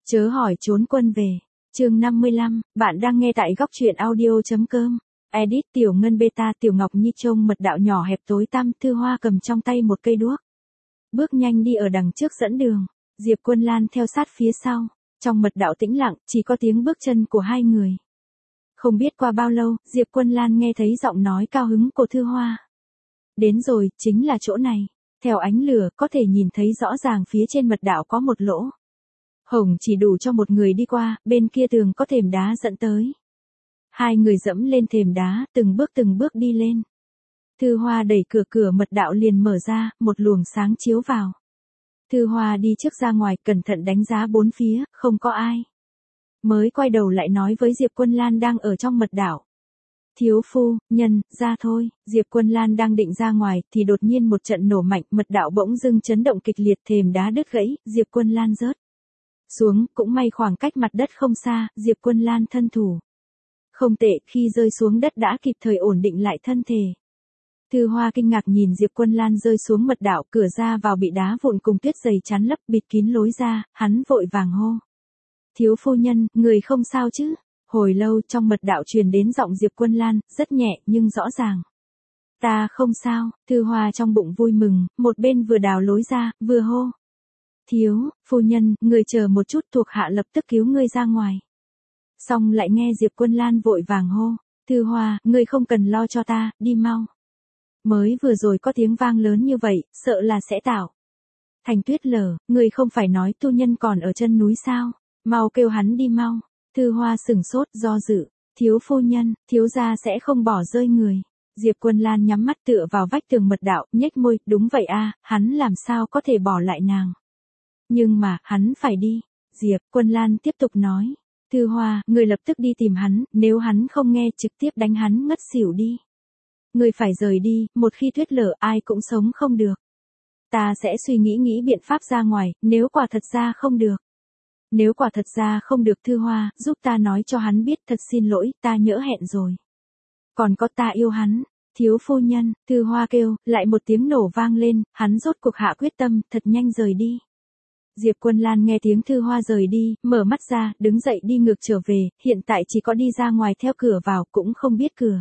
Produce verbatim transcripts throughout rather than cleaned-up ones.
Chớ hỏi trốn quân về. Chương năm mươi lăm, bạn đang nghe tại góc truyện audio.com. Edit Tiểu Ngân Beta. Tiểu Ngọc Nhi trông mật đạo nhỏ hẹp tối tăm, Thư Hoa cầm trong tay một cây đuốc. Bước nhanh đi ở đằng trước dẫn đường, Diệp Quân Lan theo sát phía sau. Trong mật đạo tĩnh lặng, chỉ có tiếng bước chân của hai người. Không biết qua bao lâu, Diệp Quân Lan nghe thấy giọng nói cao hứng của Thư Hoa. Đến rồi, chính là chỗ này. Theo ánh lửa, có thể nhìn thấy rõ ràng phía trên mật đạo có một lỗ hổng chỉ đủ cho một người đi qua, bên kia tường có thềm đá dẫn tới. Hai người dẫm lên thềm đá, từng bước từng bước đi lên. Thư Hoa đẩy cửa cửa mật đạo liền mở ra, một luồng sáng chiếu vào. Thư Hoa đi trước ra ngoài, cẩn thận đánh giá bốn phía, không có ai. Mới quay đầu lại nói với Diệp Quân Lan đang ở trong mật đạo. Thiếu phu, nhân, ra thôi. Diệp Quân Lan đang định ra ngoài, thì đột nhiên một trận nổ mạnh, mật đạo bỗng dưng chấn động kịch liệt, thềm đá đứt gãy, Diệp Quân Lan rớt xuống, cũng may khoảng cách mặt đất không xa, Diệp Quân Lan thân thủ không tệ, khi rơi xuống đất đã kịp thời ổn định lại thân thể. Thư Hoa kinh ngạc nhìn Diệp Quân Lan rơi xuống mật đạo, cửa ra vào bị đá vụn cùng tuyết dày chắn lấp, bịt kín lối ra, hắn vội vàng hô. Thiếu phu nhân, người không sao chứ? Hồi lâu trong mật đạo truyền đến giọng Diệp Quân Lan, rất nhẹ nhưng rõ ràng. Ta không sao. Thư Hoa trong bụng vui mừng, một bên vừa đào lối ra, vừa hô. Thiếu, phu nhân, người chờ một chút, thuộc hạ lập tức cứu ngươi ra ngoài. Xong lại nghe Diệp Quân Lan vội vàng hô. Thư Hoa, ngươi không cần lo cho ta, đi mau. Mới vừa rồi có tiếng vang lớn như vậy, sợ là sẽ tạo thành tuyết lở, người không phải nói tu nhân còn ở chân núi sao? Mau kêu hắn đi mau. Thư Hoa sửng sốt, do dự. Thiếu phu nhân, thiếu gia sẽ không bỏ rơi người. Diệp Quân Lan nhắm mắt tựa vào vách tường mật đạo, nhếch môi, đúng vậy a, hắn làm sao có thể bỏ lại nàng. Nhưng mà, hắn phải đi. Diệp Quân Lan tiếp tục nói. Thư Hoa, người lập tức đi tìm hắn, nếu hắn không nghe trực tiếp đánh hắn ngất xỉu đi. Người phải rời đi, một khi tuyết lở ai cũng sống không được. Ta sẽ suy nghĩ nghĩ biện pháp ra ngoài, nếu quả thật ra không được. Nếu quả thật ra không được Thư Hoa, giúp ta nói cho hắn biết, thật xin lỗi, ta nhỡ hẹn rồi. Còn có ta yêu hắn. Thiếu phu nhân, Thư Hoa kêu, lại một tiếng nổ vang lên, hắn rốt cuộc hạ quyết tâm, thật nhanh rời đi. Diệp Quân Lan nghe tiếng Thư Hoa rời đi, mở mắt ra, đứng dậy đi ngược trở về, hiện tại chỉ có đi ra ngoài theo cửa vào, cũng không biết cửa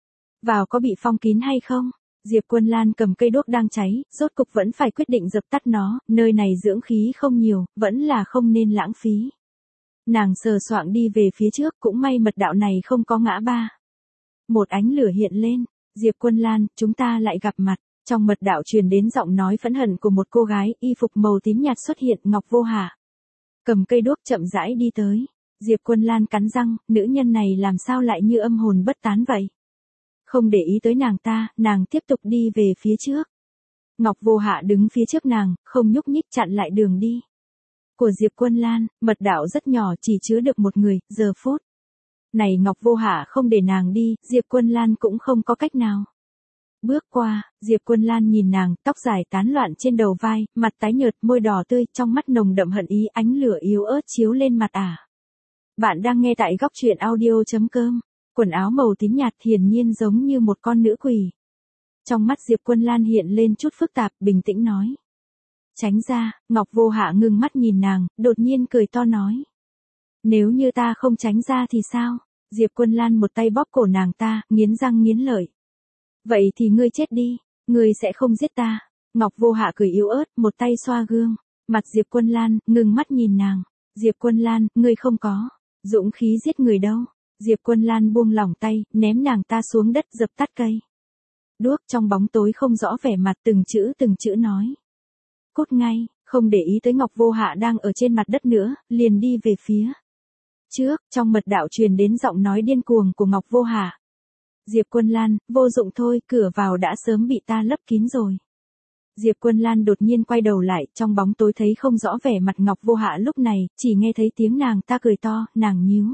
vào có bị phong kín hay không. Diệp Quân Lan cầm cây đuốc đang cháy, rốt cục vẫn phải quyết định dập tắt nó, nơi này dưỡng khí không nhiều, vẫn là không nên lãng phí. Nàng sờ soạng đi về phía trước, cũng may mật đạo này không có ngã ba. Một ánh lửa hiện lên. Diệp Quân Lan, chúng ta lại gặp mặt. Trong mật đạo truyền đến giọng nói phẫn hận của một cô gái, y phục màu tím nhạt xuất hiện, Ngọc Vô Hạ cầm cây đuốc chậm rãi đi tới. Diệp Quân Lan cắn răng, nữ nhân này làm sao lại như âm hồn bất tán vậy? Không để ý tới nàng ta, nàng tiếp tục đi về phía trước. Ngọc Vô Hạ đứng phía trước nàng, không nhúc nhích, chặn lại đường đi của Diệp Quân Lan. Mật đạo rất nhỏ, chỉ chứa được một người, giờ phút này Ngọc Vô Hạ không để nàng đi, Diệp Quân Lan cũng không có cách nào. Bước qua, Diệp Quân Lan nhìn nàng, tóc dài tán loạn trên đầu vai, mặt tái nhợt, môi đỏ tươi, trong mắt nồng đậm hận ý, ánh lửa yếu ớt chiếu lên mặt ả. Bạn đang nghe tại góc truyện audio.com. Quần áo màu tím nhạt hiển nhiên giống như một con nữ quỷ. Trong mắt Diệp Quân Lan hiện lên chút phức tạp, bình tĩnh nói. Tránh ra. Ngọc Vô Hạ ngưng mắt nhìn nàng, đột nhiên cười to nói. Nếu như ta không tránh ra thì sao? Diệp Quân Lan một tay bóp cổ nàng ta, nghiến răng nghiến lợi. Vậy thì ngươi chết đi, ngươi sẽ không giết ta. Ngọc Vô Hạ cười yếu ớt, một tay xoa gương mặt Diệp Quân Lan, ngừng mắt nhìn nàng. Diệp Quân Lan, ngươi không có dũng khí giết người đâu. Diệp Quân Lan buông lỏng tay, ném nàng ta xuống đất, dập tắt cây đuốc. Trong bóng tối không rõ vẻ mặt, từng chữ từng chữ nói. Cút ngay. Không để ý tới Ngọc Vô Hạ đang ở trên mặt đất nữa, liền đi về phía trước. Trong mật đạo truyền đến giọng nói điên cuồng của Ngọc Vô Hạ. Diệp Quân Lan, vô dụng thôi, cửa vào đã sớm bị ta lấp kín rồi. Diệp Quân Lan đột nhiên quay đầu lại, trong bóng tối thấy không rõ vẻ mặt Ngọc Vô Hạ lúc này, chỉ nghe thấy tiếng nàng ta cười to, nàng nhíu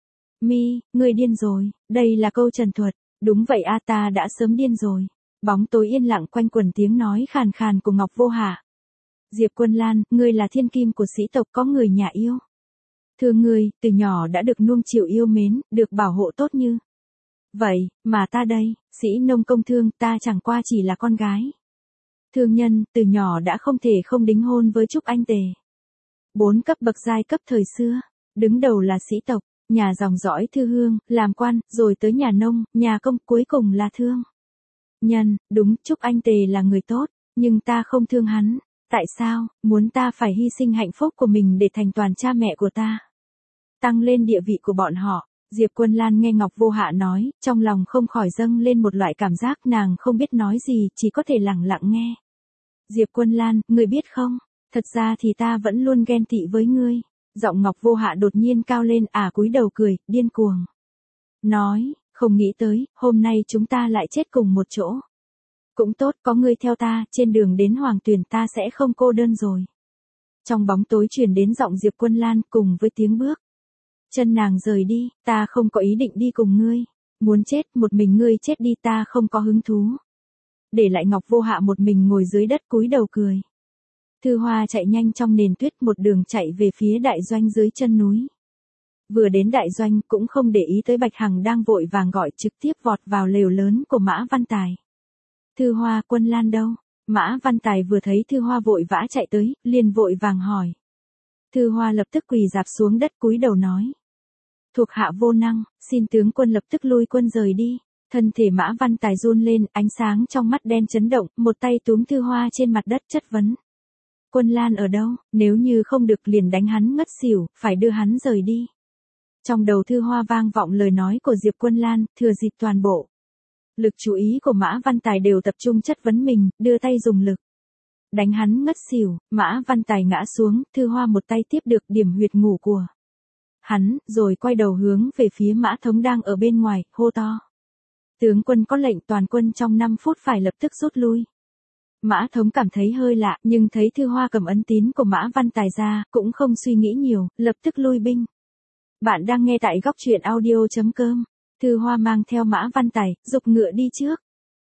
mi, ngươi điên rồi, đây là câu trần thuật. Đúng vậy a, ta đã sớm điên rồi. Bóng tối yên lặng quanh quẩn tiếng nói khàn khàn của Ngọc Vô Hạ. Diệp Quân Lan, ngươi là thiên kim của sĩ tộc, có người nhà yêu thương ngươi, từ nhỏ đã được nuông chiều yêu mến, được bảo hộ tốt như vậy, mà ta đây, sĩ nông công thương, ta chẳng qua chỉ là con gái thương nhân, từ nhỏ đã không thể không đính hôn với Trúc Anh Tề. Bốn cấp bậc giai cấp thời xưa, đứng đầu là sĩ tộc, nhà dòng dõi thư hương, làm quan, rồi tới nhà nông, nhà công, cuối cùng là thương nhân. Đúng, Trúc Anh Tề là người tốt, nhưng ta không thương hắn. Tại sao, muốn ta phải hy sinh hạnh phúc của mình để thành toàn cha mẹ của ta, tăng lên địa vị của bọn họ? Diệp Quân Lan nghe Ngọc Vô Hạ nói, trong lòng không khỏi dâng lên một loại cảm giác nàng không biết nói gì, chỉ có thể lặng lặng nghe. Diệp Quân Lan, ngươi biết không, thật ra thì ta vẫn luôn ghen tị với ngươi. Giọng Ngọc Vô Hạ đột nhiên cao lên, à cúi đầu cười, điên cuồng. Nói, không nghĩ tới, hôm nay chúng ta lại chết cùng một chỗ. Cũng tốt, có ngươi theo ta, trên đường đến Hoàng Tuyền ta sẽ không cô đơn rồi. Trong bóng tối truyền đến giọng Diệp Quân Lan cùng với tiếng bước chân nàng rời đi, ta không có ý định đi cùng ngươi. Muốn chết, một mình ngươi chết đi, ta không có hứng thú. Để lại Ngọc Vô Hạ một mình ngồi dưới đất cúi đầu cười. Thư Hoa chạy nhanh trong nền tuyết một đường chạy về phía đại doanh dưới chân núi. Vừa đến đại doanh cũng không để ý tới Bạch Hằng đang vội vàng gọi, trực tiếp vọt vào lều lớn của Mã Văn Tài. Thư Hoa, Quân Lan đâu? Mã Văn Tài vừa thấy Thư Hoa vội vã chạy tới, liền vội vàng hỏi. Thư Hoa lập tức quỳ rạp xuống đất cúi đầu nói. Thuộc hạ vô năng, xin tướng quân lập tức lui quân rời đi. Thân thể Mã Văn Tài run lên, ánh sáng trong mắt đen chấn động, một tay túm Thư Hoa trên mặt đất chất vấn. Quân Lan ở đâu, nếu như không được liền đánh hắn ngất xỉu, phải đưa hắn rời đi. Trong đầu Thư Hoa vang vọng lời nói của Diệp Quân Lan, thừa dịp toàn bộ lực chú ý của Mã Văn Tài đều tập trung chất vấn mình, đưa tay dùng lực đánh hắn ngất xỉu. Mã Văn Tài ngã xuống, Thư Hoa một tay tiếp được điểm huyệt ngủ của hắn, rồi quay đầu hướng về phía Mã Thống đang ở bên ngoài, hô to. Tướng quân có lệnh toàn quân trong năm phút phải lập tức rút lui. Mã Thống cảm thấy hơi lạ, nhưng thấy Thư Hoa cầm ấn tín của Mã Văn Tài ra, cũng không suy nghĩ nhiều, lập tức lui binh. Bạn đang nghe tại góc truyện audio.com. Thư Hoa mang theo Mã Văn Tài, giục ngựa đi trước.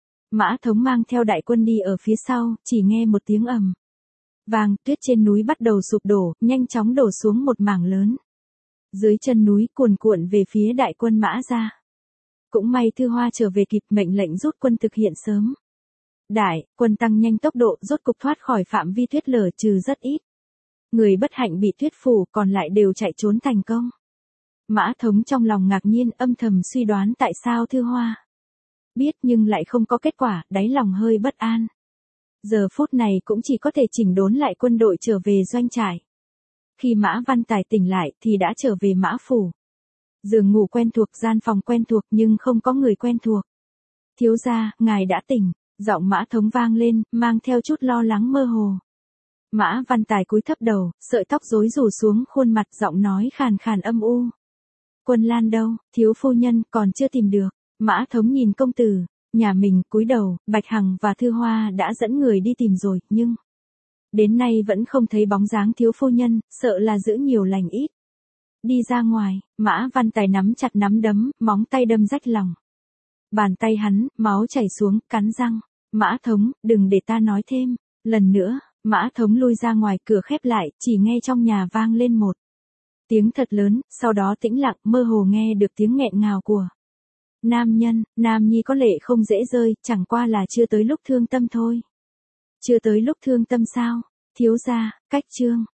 Mã Thống mang theo đại quân đi ở phía sau, chỉ nghe một tiếng ầm vang, tuyết trên núi bắt đầu sụp đổ, nhanh chóng đổ xuống một mảng lớn. Dưới chân núi cuồn cuộn về phía đại quân Mã ra. Cũng may Thư Hoa trở về kịp, mệnh lệnh rút quân thực hiện sớm. Đại quân tăng nhanh tốc độ, rốt cục thoát khỏi phạm vi tuyết lở, trừ rất ít người bất hạnh bị tuyết phủ, còn lại đều chạy trốn thành công. Mã Thống trong lòng ngạc nhiên, âm thầm suy đoán tại sao Thư Hoa biết nhưng lại không có kết quả, đáy lòng hơi bất an. Giờ phút này cũng chỉ có thể chỉnh đốn lại quân đội trở về doanh trại. Khi Mã Văn Tài tỉnh lại thì đã trở về Mã Phủ. Giường ngủ quen thuộc, gian phòng quen thuộc nhưng không có người quen thuộc. Thiếu gia, ngài đã tỉnh. Giọng Mã Thống vang lên, mang theo chút lo lắng mơ hồ. Mã Văn Tài cúi thấp đầu, sợi tóc rối rủ xuống khuôn mặt, giọng nói khàn khàn âm u. Quân Lan đâu, thiếu phu nhân, còn chưa tìm được. Mã Thống nhìn công tử, nhà mình, cúi đầu, Bạch Hằng và Thư Hoa đã dẫn người đi tìm rồi, nhưng đến nay vẫn không thấy bóng dáng thiếu phu nhân, sợ là giữ nhiều lành ít. Đi ra ngoài, Mã Văn Tài nắm chặt nắm đấm, móng tay đâm rách lòng bàn tay hắn, máu chảy xuống, cắn răng. Mã Thống, đừng để ta nói thêm. Lần nữa, Mã Thống lui ra ngoài, cửa khép lại, chỉ nghe trong nhà vang lên một tiếng thật lớn, sau đó tĩnh lặng, mơ hồ nghe được tiếng nghẹn ngào của nam nhân. Nam nhi có lệ không dễ rơi, chẳng qua là chưa tới lúc thương tâm thôi. Chưa tới lúc thương tâm sao? Thiếu gia, cách chương.